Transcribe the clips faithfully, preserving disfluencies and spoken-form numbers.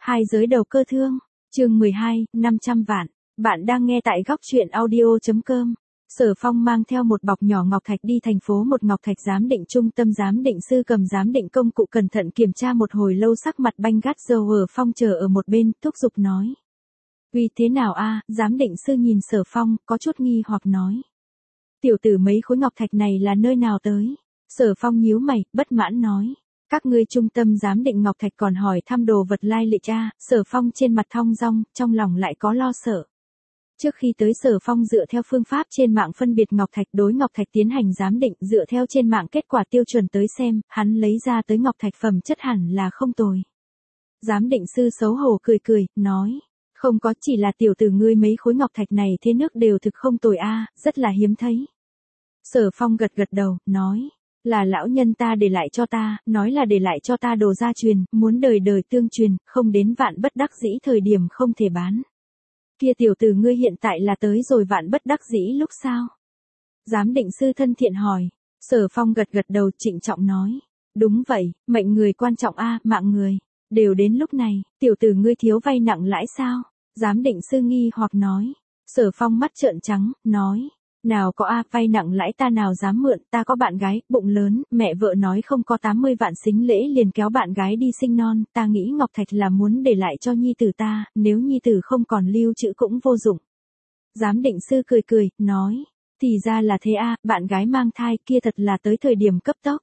Hai giới đầu cơ thương, chương mười hai, năm trăm vạn. Bạn đang nghe tại góc truyện audio.com. Sở Phong mang theo một bọc nhỏ ngọc thạch đi thành phố một ngọc thạch giám định trung tâm giám định sư cầm giám định công cụ cẩn thận kiểm tra một hồi lâu sắc mặt banh gắt dầu ở Phong chờ ở một bên, thúc giục nói. Vì thế nào a? Giám định sư nhìn Sở Phong, có chút nghi hoặc nói. Tiểu tử mấy khối ngọc thạch này là nơi nào tới? Sở Phong nhíu mày, bất mãn nói. Các ngươi trung tâm giám định ngọc thạch còn hỏi thăm đồ vật lai lịch a? Sở Phong trên mặt thong dong, trong lòng lại có lo sợ. Trước khi tới Sở Phong dựa theo phương pháp trên mạng phân biệt ngọc thạch đối ngọc thạch tiến hành giám định dựa theo trên mạng kết quả tiêu chuẩn tới xem, hắn lấy ra tới ngọc thạch phẩm chất hẳn là không tồi. Giám định sư xấu hổ cười cười, nói. Không có, chỉ là tiểu tử ngươi mấy khối ngọc thạch này thế nước đều thực không tồi a, rất là hiếm thấy. Sở Phong gật gật đầu, nói. Là lão nhân ta để lại cho ta, nói là để lại cho ta đồ gia truyền, muốn đời đời tương truyền, không đến vạn bất đắc dĩ thời điểm không thể bán. Kia tiểu tử ngươi hiện tại là tới rồi vạn bất đắc dĩ lúc sao? Giám định sư thân thiện hỏi. Sở Phong gật gật đầu trịnh trọng nói. Đúng vậy, mệnh người quan trọng a, mạng người. Đều đến lúc này, tiểu tử ngươi thiếu vay nặng lãi sao? Giám định sư nghi hoặc nói. Sở Phong mắt trợn trắng, nói. Nào có a, vay nặng lãi ta nào dám mượn, ta có bạn gái, bụng lớn, mẹ vợ nói không có tám mươi vạn sính lễ liền kéo bạn gái đi sinh non, ta nghĩ ngọc thạch là muốn để lại cho nhi tử ta, nếu nhi tử không còn lưu trữ cũng vô dụng. Giám định sư cười cười, nói, thì ra là thế a, bạn gái mang thai kia thật là tới thời điểm cấp tốc.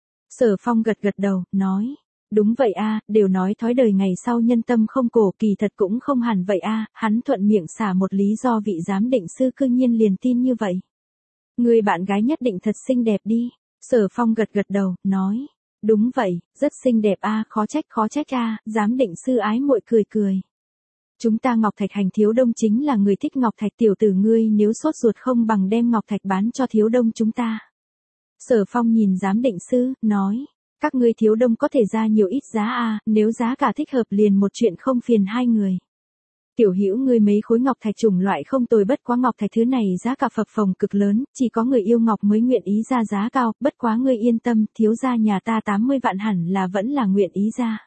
Sở Phong gật gật đầu, nói. Đúng vậy a, đều nói thói đời ngày sau nhân tâm không cổ, kỳ thật cũng không hẳn vậy a, hắn thuận miệng xả một lý do vị giám định sư cư nhiên liền tin như vậy. Người bạn gái nhất định thật xinh đẹp đi. Sở Phong gật gật đầu, nói. Đúng vậy, rất xinh đẹp a, khó trách khó trách a, giám định sư ái muội cười cười. Chúng ta ngọc thạch hành thiếu đông chính là người thích ngọc thạch, tiểu tử ngươi nếu sốt ruột không bằng đem ngọc thạch bán cho thiếu đông chúng ta. Sở Phong nhìn giám định sư, nói. Các ngươi thiếu đông có thể ra nhiều ít giá a, nếu giá cả thích hợp liền một chuyện không phiền hai người. Tiểu Hữu ngươi mấy khối ngọc thạch chủng loại không tồi, bất quá ngọc thạch thứ này giá cả phập phồng cực lớn, chỉ có người yêu ngọc mới nguyện ý ra giá cao, bất quá ngươi yên tâm, thiếu gia nhà ta tám mươi vạn hẳn là vẫn là nguyện ý ra.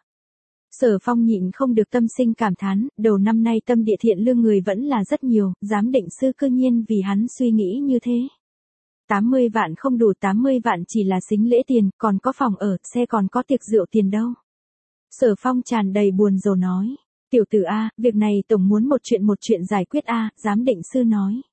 Sở Phong nhịn không được tâm sinh cảm thán, đầu năm nay tâm địa thiện lương người vẫn là rất nhiều, giám định sư cư nhiên vì hắn suy nghĩ như thế. tám mươi vạn không đủ, tám mươi vạn chỉ là sính lễ tiền, còn có phòng ở, xe còn có tiệc rượu tiền đâu. Sở Phong tràn đầy buồn rầu nói. Tiểu tử a, việc này tổng muốn một chuyện một chuyện giải quyết a, giám định sư nói.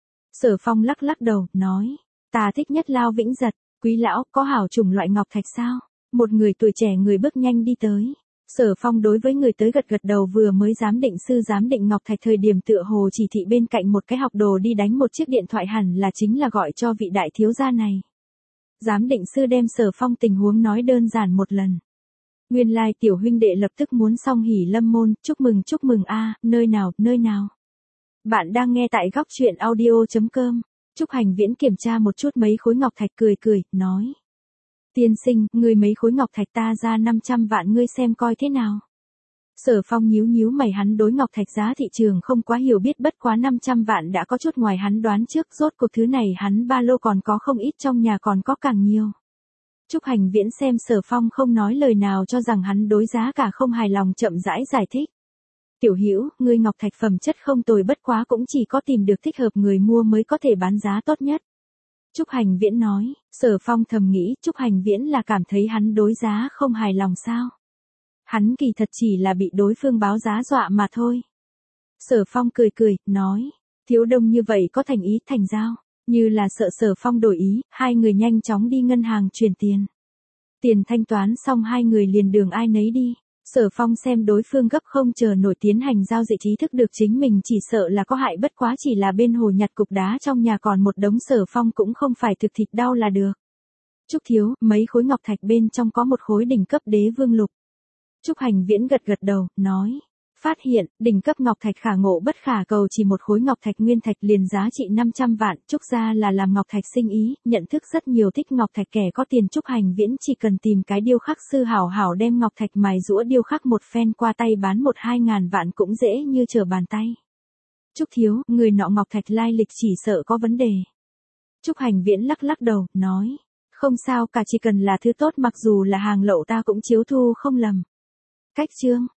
Sở Phong lắc lắc đầu, nói. Ta thích nhất Lao Vĩnh Giật, quý lão, có hảo chủng loại ngọc thạch sao? Một người tuổi trẻ người bước nhanh đi tới. Sở Phong đối với người tới gật gật đầu, vừa mới giám định sư giám định ngọc thạch thời điểm tựa hồ chỉ thị bên cạnh một cái học đồ đi đánh một chiếc điện thoại, hẳn là chính là gọi cho vị đại thiếu gia này. Giám định sư đem Sở Phong tình huống nói đơn giản một lần. Nguyên lai like, tiểu huynh đệ lập tức muốn xong hỉ lâm môn, chúc mừng chúc mừng a, nơi nào, nơi nào. Bạn đang nghe tại góc truyện audio.com. Trúc Hành Viễn kiểm tra một chút mấy khối ngọc thạch cười cười, nói. Tiên sinh, ngươi mấy khối ngọc thạch ta ra năm trăm vạn, ngươi xem coi thế nào. Sở Phong nhíu nhíu mày, hắn đối ngọc thạch giá thị trường không quá hiểu biết, bất quá năm trăm vạn đã có chút ngoài hắn đoán trước, rốt cuộc thứ này hắn ba lô còn có không ít, trong nhà còn có càng nhiều. Trúc Hành Viễn xem Sở Phong không nói lời nào cho rằng hắn đối giá cả không hài lòng, chậm rãi giải thích. Tiểu Hữu, ngươi ngọc thạch phẩm chất không tồi, bất quá cũng chỉ có tìm được thích hợp người mua mới có thể bán giá tốt nhất. Trúc Hành Viễn nói. Sở Phong thầm nghĩ, Trúc Hành Viễn là cảm thấy hắn đối giá không hài lòng sao? Hắn kỳ thật chỉ là bị đối phương báo giá dọa mà thôi. Sở Phong cười cười, nói. Thiếu đông như vậy có thành ý, thành giao. Như là sợ Sở Phong đổi ý, hai người nhanh chóng đi ngân hàng chuyển tiền. Tiền thanh toán xong hai người liền đường ai nấy đi. Sở Phong xem đối phương gấp không chờ nổi tiến hành giao dịch, ý thức được chính mình chỉ sợ là có hại, bất quá chỉ là bên hồ nhặt cục đá trong nhà còn một đống, Sở Phong cũng không phải thực thịt đau là được. Trúc thiếu, mấy khối ngọc thạch bên trong có một khối đỉnh cấp đế vương lục. Trúc Hành Viễn gật gật đầu, nói. Phát hiện, đỉnh cấp ngọc thạch khả ngộ bất khả cầu, chỉ một khối ngọc thạch nguyên thạch liền giá trị năm trăm vạn, Trúc gia là làm ngọc thạch sinh ý, nhận thức rất nhiều thích ngọc thạch kẻ có tiền, Trúc Hành Viễn chỉ cần tìm cái điêu khắc sư hảo hảo đem ngọc thạch mài rũa điêu khắc một phen, qua tay bán một hai ngàn vạn cũng dễ như trở bàn tay. Trúc thiếu, người nọ ngọc thạch lai lịch chỉ sợ có vấn đề. Trúc Hành Viễn lắc lắc đầu, nói. Không sao cả, chỉ cần là thứ tốt, mặc dù là hàng lậu ta cũng chiếu thu không lầm. Cách chương.